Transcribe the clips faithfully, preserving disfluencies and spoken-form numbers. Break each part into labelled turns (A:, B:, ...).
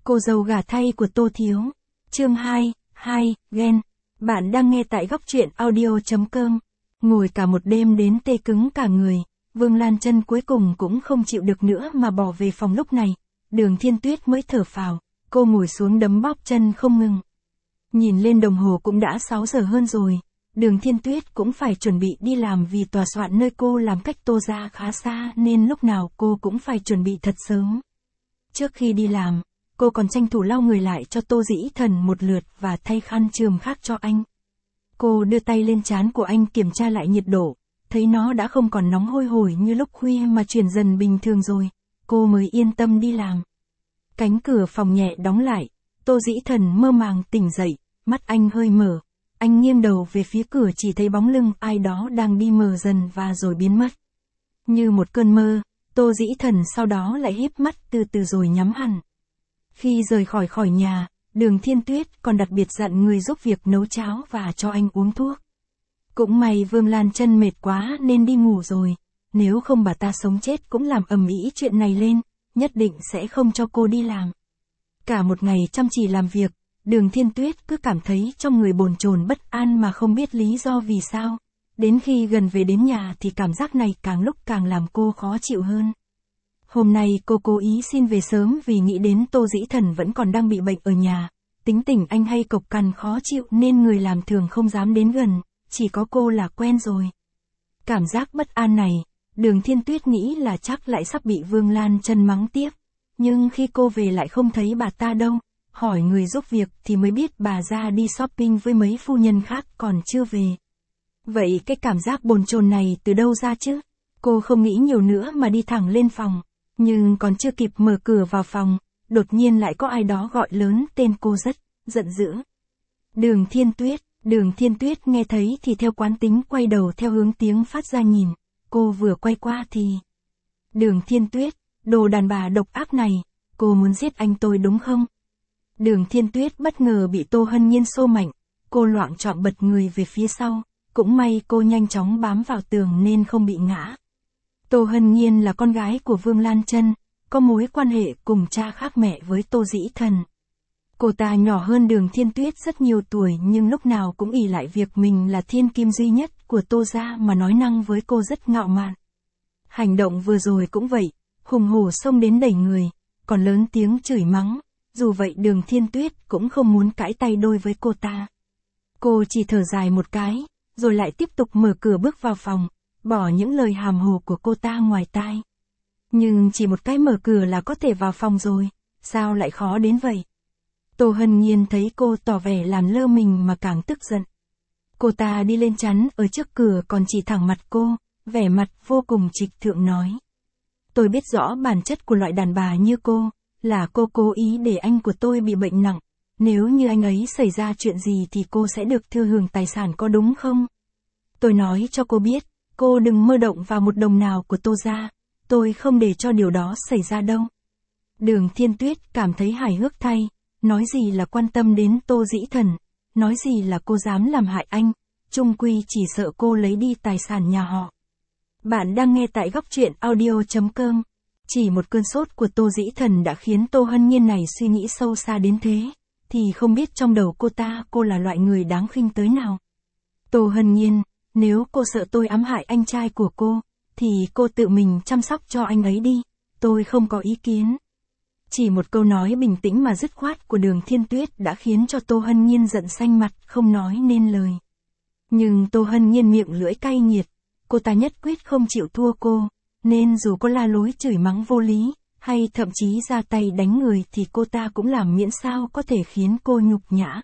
A: Cô dâu gả thay của Tô Thiếu. Chương hai, hai, ghen. Bạn đang nghe tại góc truyện audio.com. Ngồi cả một đêm đến tê cứng cả người, Vương Lan Chân cuối cùng cũng không chịu được nữa mà bỏ về phòng. Lúc này, Đường Thiên Tuyết mới thở phào, cô ngồi xuống đấm bóp chân không ngừng. Nhìn lên đồng hồ cũng đã sáu giờ hơn rồi, Đường Thiên Tuyết cũng phải chuẩn bị đi làm vì tòa soạn nơi cô làm cách Tô gia khá xa nên lúc nào cô cũng phải chuẩn bị thật sớm. Trước khi đi làm, cô còn tranh thủ lau người lại cho Tô Dĩ Thần một lượt và thay khăn chườm khác cho anh. Cô đưa tay lên trán của anh kiểm tra lại nhiệt độ, thấy nó đã không còn nóng hôi hổi như lúc khuya mà chuyển dần bình thường rồi, cô mới yên tâm đi làm. Cánh cửa phòng nhẹ đóng lại, Tô Dĩ Thần mơ màng tỉnh dậy, mắt anh hơi mở, anh nghiêng đầu về phía cửa chỉ thấy bóng lưng ai đó đang đi mờ dần và rồi biến mất. Như một cơn mơ, Tô Dĩ Thần sau đó lại híp mắt từ từ rồi nhắm hẳn. Khi rời khỏi khỏi nhà, Đường Thiên Tuyết còn đặc biệt dặn người giúp việc nấu cháo và cho anh uống thuốc. Cũng may Vương Lan Chân mệt quá nên đi ngủ rồi, nếu không bà ta sống chết cũng làm ầm ĩ chuyện này lên, nhất định sẽ không cho cô đi làm. Cả một ngày chăm chỉ làm việc, Đường Thiên Tuyết cứ cảm thấy trong người bồn chồn bất an mà không biết lý do vì sao. Đến khi gần về đến nhà thì cảm giác này càng lúc càng làm cô khó chịu hơn. Hôm nay cô cố ý xin về sớm vì nghĩ đến Tô Dĩ Thần vẫn còn đang bị bệnh ở nhà. Tính tình anh hay cộc cằn khó chịu nên người làm thường không dám đến gần, chỉ có cô là quen rồi. Cảm giác bất an này, Đường Thiên Tuyết nghĩ là chắc lại sắp bị Vương Lan Chân mắng tiếp. Nhưng khi cô về lại không thấy bà ta đâu, hỏi người giúp việc thì mới biết bà ra đi shopping với mấy phu nhân khác còn chưa về. Vậy cái cảm giác bồn chồn này từ đâu ra chứ? Cô không nghĩ nhiều nữa mà đi thẳng lên phòng. Nhưng còn chưa kịp mở cửa vào phòng, đột nhiên lại có ai đó gọi lớn tên cô rất giận dữ. Đường Thiên Tuyết, Đường Thiên Tuyết nghe thấy thì theo quán tính quay đầu theo hướng tiếng phát ra nhìn. Cô vừa quay qua thì... Đường Thiên Tuyết, đồ đàn bà độc ác này, cô muốn giết anh tôi đúng không? Đường Thiên Tuyết bất ngờ bị Tô Hân Nhiên xô mạnh, cô loạng choạng bật người về phía sau, cũng may cô nhanh chóng bám vào tường nên không bị ngã. Tô Hân Nhiên là con gái của Vương Lan Chân, có mối quan hệ cùng cha khác mẹ với Tô Dĩ Thần. Cô ta nhỏ hơn Đường Thiên Tuyết rất nhiều tuổi nhưng lúc nào cũng ỷ lại việc mình là thiên kim duy nhất của Tô gia mà nói năng với cô rất ngạo mạn. Hành động vừa rồi cũng vậy, hùng hổ xông đến đẩy người, còn lớn tiếng chửi mắng, dù vậy Đường Thiên Tuyết cũng không muốn cãi tay đôi với cô ta. Cô chỉ thở dài một cái, rồi lại tiếp tục mở cửa bước vào phòng, bỏ những lời hàm hồ của cô ta ngoài tai. Nhưng chỉ một cái mở cửa là có thể vào phòng rồi, sao lại khó đến vậy? Tô Hân Nhiên thấy cô tỏ vẻ làm lơ mình mà càng tức giận. Cô ta đi lên chắn ở trước cửa còn chỉ thẳng mặt cô, vẻ mặt vô cùng trịch thượng nói. Tôi biết rõ bản chất của loại đàn bà như cô, là cô cố ý để anh của tôi bị bệnh nặng. Nếu như anh ấy xảy ra chuyện gì thì cô sẽ được thừa hưởng tài sản có đúng không? Tôi nói cho cô biết, cô đừng mơ động vào một đồng nào của Tô gia, tôi không để cho điều đó xảy ra đâu. Đường Thiên Tuyết cảm thấy hài hước thay, nói gì là quan tâm đến Tô Dĩ Thần, nói gì là cô dám làm hại anh, chung quy chỉ sợ cô lấy đi tài sản nhà họ. Bạn đang nghe tại góc truyện audio.com. Chỉ một cơn sốt của Tô Dĩ Thần đã khiến Tô Hân Nhiên này suy nghĩ sâu xa đến thế, thì không biết trong đầu cô ta cô là loại người đáng khinh tới nào. Tô Hân Nhiên, nếu cô sợ tôi ám hại anh trai của cô, thì cô tự mình chăm sóc cho anh ấy đi, tôi không có ý kiến. Chỉ một câu nói bình tĩnh mà dứt khoát của Đường Thiên Tuyết đã khiến cho Tô Hân Nhiên giận xanh mặt không nói nên lời. Nhưng Tô Hân Nhiên miệng lưỡi cay nghiệt, cô ta nhất quyết không chịu thua cô, nên dù có la lối chửi mắng vô lý, hay thậm chí ra tay đánh người thì cô ta cũng làm miễn sao có thể khiến cô nhục nhã.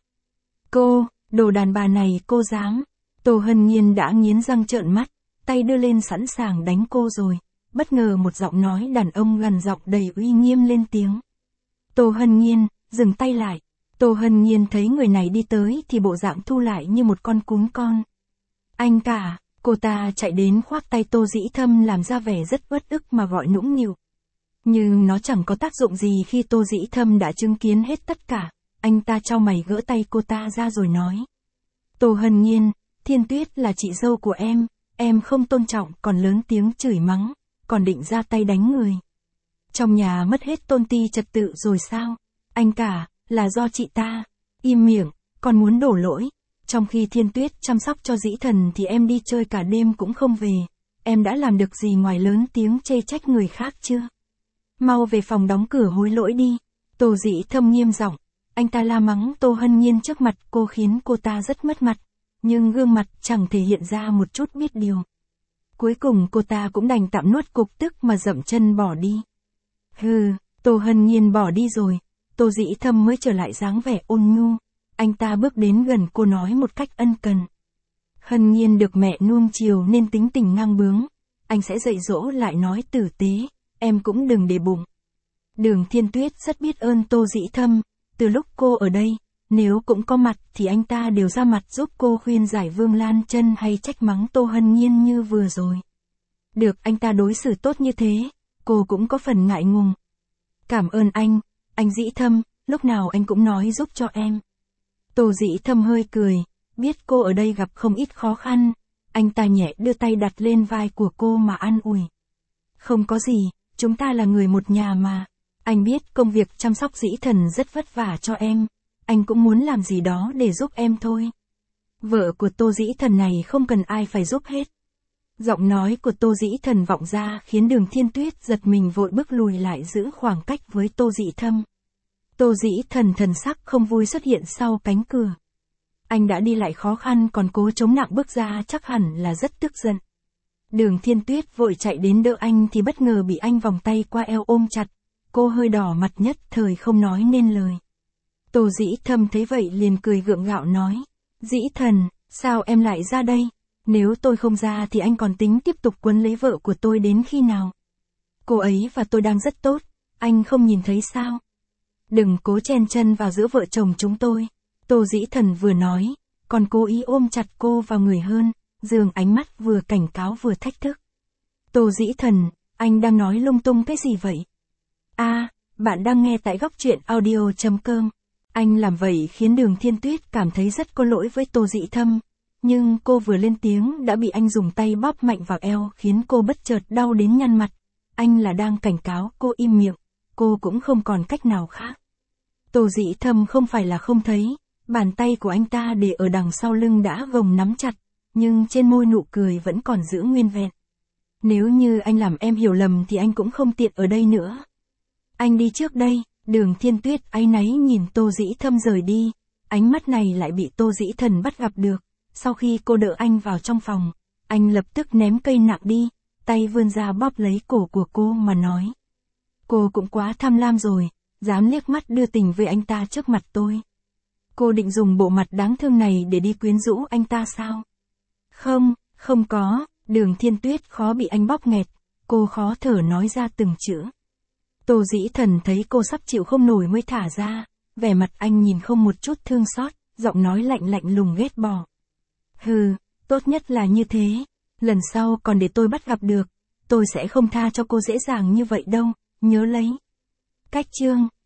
A: Cô, đồ đàn bà này cô dám. Tô Hân Nhiên đã nghiến răng trợn mắt, tay đưa lên sẵn sàng đánh cô rồi. Bất ngờ một giọng nói đàn ông gằn giọng đầy uy nghiêm lên tiếng. Tô Hân Nhiên, dừng tay lại. Tô Hân Nhiên thấy người này đi tới thì bộ dạng thu lại như một con cún con. Anh cả, cô ta chạy đến khoác tay Tô Dĩ Thâm làm ra vẻ rất uất ức mà gọi nũng nịu. Nhưng nó chẳng có tác dụng gì khi Tô Dĩ Thâm đã chứng kiến hết tất cả, anh ta chau mày gỡ tay cô ta ra rồi nói. Tô Hân Nhiên, Thiên Tuyết là chị dâu của em, em không tôn trọng còn lớn tiếng chửi mắng, còn định ra tay đánh người. Trong nhà mất hết tôn ti trật tự rồi sao? Anh cả, là do chị ta. Im miệng, còn muốn đổ lỗi. Trong khi Thiên Tuyết chăm sóc cho Dĩ Thần thì em đi chơi cả đêm cũng không về. Em đã làm được gì ngoài lớn tiếng chê trách người khác chưa? Mau về phòng đóng cửa hối lỗi đi. Tô Dĩ Thâm nghiêm giọng. Anh ta la mắng Tô Hân Nhiên trước mặt cô khiến cô ta rất mất mặt. Nhưng gương mặt chẳng thể hiện ra một chút biết điều. Cuối cùng cô ta cũng đành tạm nuốt cục tức mà dậm chân bỏ đi. Hừ, Tô Hân Nhiên bỏ đi rồi. Tô Dĩ Thâm mới trở lại dáng vẻ ôn nhu. Anh ta bước đến gần cô nói một cách ân cần. Hân Nhiên được mẹ nuông chiều nên tính tình ngang bướng. Anh sẽ dạy dỗ lại nói tử tế, em cũng đừng để bụng. Đường Thiên Tuyết rất biết ơn Tô Dĩ Thâm. Từ lúc cô ở đây, nếu cũng có mặt thì anh ta đều ra mặt giúp cô khuyên giải Vương Lan Chân hay trách mắng Tô Hân Nhiên như vừa rồi. Được anh ta đối xử tốt như thế, cô cũng có phần ngại ngùng. Cảm ơn anh, anh Dĩ Thâm, lúc nào anh cũng nói giúp cho em. Tô Dĩ Thâm hơi cười, biết cô ở đây gặp không ít khó khăn, anh ta nhẹ đưa tay đặt lên vai của cô mà an ủi. Không có gì, chúng ta là người một nhà mà. Anh biết công việc chăm sóc Dĩ Thần rất vất vả cho em, anh cũng muốn làm gì đó để giúp em thôi. Vợ của Tô Dĩ Thần này không cần ai phải giúp hết. Giọng nói của Tô Dĩ Thần vọng ra khiến Đường Thiên Tuyết giật mình vội bước lùi lại giữ khoảng cách với Tô Dĩ Thâm. Tô Dĩ Thần thần sắc không vui xuất hiện sau cánh cửa. Anh đã đi lại khó khăn còn cố chống nặng bước ra chắc hẳn là rất tức giận. Đường Thiên Tuyết vội chạy đến đỡ anh thì bất ngờ bị anh vòng tay qua eo ôm chặt. Cô hơi đỏ mặt nhất thời không nói nên lời. Tô Dĩ Thâm thấy vậy liền cười gượng gạo nói. Dĩ Thần, sao em lại ra đây? Nếu tôi không ra thì anh còn tính tiếp tục quấn lấy vợ của tôi đến khi nào? Cô ấy và tôi đang rất tốt, anh không nhìn thấy sao? Đừng cố chen chân vào giữa vợ chồng chúng tôi. Tô Dĩ Thần vừa nói, còn cố ý ôm chặt cô vào người hơn, dường ánh mắt vừa cảnh cáo vừa thách thức. Tô Dĩ Thần, anh đang nói lung tung cái gì vậy? À, bạn đang nghe tại góc truyện audio chấm com. Anh làm vậy khiến Đường Thiên Tuyết cảm thấy rất có lỗi với Tô Dĩ Thâm. Nhưng cô vừa lên tiếng đã bị anh dùng tay bóp mạnh vào eo khiến cô bất chợt đau đến nhăn mặt. Anh là đang cảnh cáo cô im miệng, cô cũng không còn cách nào khác. Tô Dĩ Thâm không phải là không thấy, bàn tay của anh ta để ở đằng sau lưng đã gồng nắm chặt, nhưng trên môi nụ cười vẫn còn giữ nguyên vẹn. Nếu như anh làm em hiểu lầm thì anh cũng không tiện ở đây nữa. Anh đi trước đây. Đường Thiên Tuyết áy náy nhìn Tô Dĩ Thâm rời đi, ánh mắt này lại bị Tô Dĩ Thần bắt gặp được. Sau khi cô đỡ anh vào trong phòng, anh lập tức ném cây nặng đi, tay vươn ra bóp lấy cổ của cô mà nói. Cô cũng quá tham lam rồi, dám liếc mắt đưa tình với anh ta trước mặt tôi. Cô định dùng bộ mặt đáng thương này để đi quyến rũ anh ta sao? Không, không có. Đường Thiên Tuyết khó bị anh bóp nghẹt, cô khó thở nói ra từng chữ. Tô Dĩ Thần thấy cô sắp chịu không nổi mới thả ra, vẻ mặt anh nhìn không một chút thương xót, giọng nói lạnh lạnh lùng ghét bỏ. Hừ, tốt nhất là như thế, lần sau còn để tôi bắt gặp được, tôi sẽ không tha cho cô dễ dàng như vậy đâu, nhớ lấy. Cách chương